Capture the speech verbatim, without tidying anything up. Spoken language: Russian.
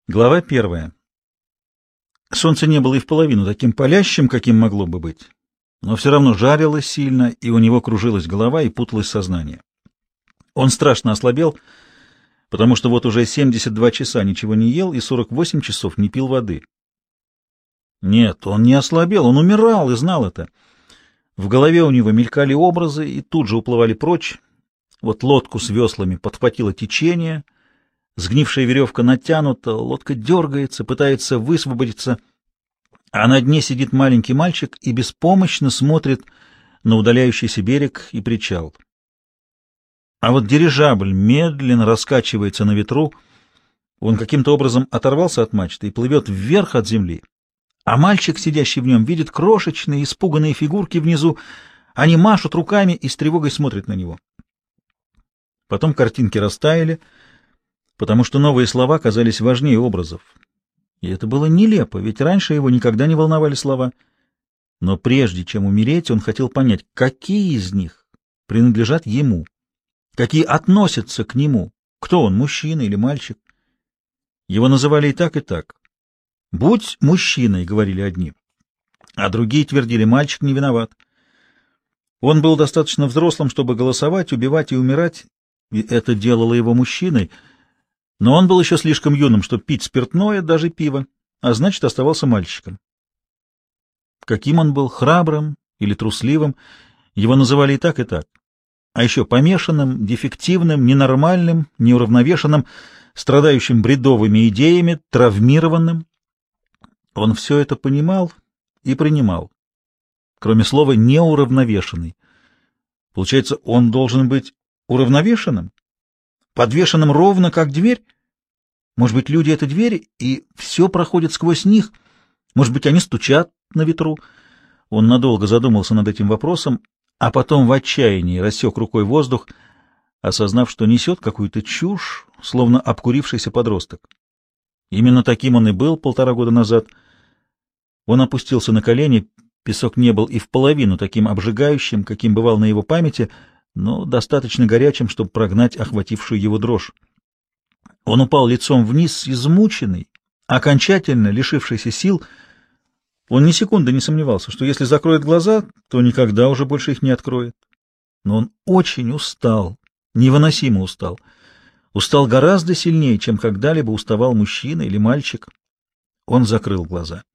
Глава первая. Солнце не было и в половину таким палящим, каким могло бы быть, но все равно жарило сильно, и у него кружилась голова и путалось сознание. Он страшно ослабел, потому что вот уже семьдесят два часа ничего не ел и сорок восемь часов не пил воды. Нет, он не ослабел, он умирал и знал это. В голове у него мелькали образы и тут же уплывали прочь. Вот лодку с веслами подхватило течение, сгнившая веревка натянута, лодка дергается, пытается высвободиться, а на дне сидит маленький мальчик и беспомощно смотрит на удаляющийся берег и причал. А вот дирижабль медленно раскачивается на ветру, он каким-то образом оторвался от мачты и плывет вверх от земли, а мальчик, сидящий в нем, видит крошечные испуганные фигурки внизу, они машут руками и с тревогой смотрят на него. Потом картинки растаяли, потому что новые слова казались важнее образов. И это было нелепо, ведь раньше его никогда не волновали слова. Но прежде чем умереть, он хотел понять, какие из них принадлежат ему, какие относятся к нему, кто он, мужчина или мальчик. Его называли и так, и так. «Будь мужчиной», — говорили одни, а другие твердили, «мальчик не виноват». Он был достаточно взрослым, чтобы голосовать, убивать и умирать, и это делало его мужчиной, но он был еще слишком юным, чтобы пить спиртное, даже пиво, а значит, оставался мальчиком. Каким он был, храбрым или трусливым, его называли и так, и так. А еще помешанным, дефективным, ненормальным, неуравновешенным, страдающим бредовыми идеями, травмированным. Он все это понимал и принимал, кроме слова «неуравновешенный». Получается, он должен быть уравновешенным? Подвешенным ровно, как дверь? Может быть, люди — это двери, и все проходит сквозь них? Может быть, они стучат на ветру? Он надолго задумался над этим вопросом, а потом в отчаянии рассек рукой воздух, осознав, что несет какую-то чушь, словно обкурившийся подросток. Именно таким он и был полтора года назад. Он опустился на колени, песок не был и в половину таким обжигающим, каким бывал на его памяти, но достаточно горячим, чтобы прогнать охватившую его дрожь. Он упал лицом вниз, измученный, окончательно лишившийся сил. Он ни секунды не сомневался, что если закроет глаза, то никогда уже больше их не откроет. Но он очень устал, невыносимо устал. Устал гораздо сильнее, чем когда-либо уставал мужчина или мальчик. Он закрыл глаза.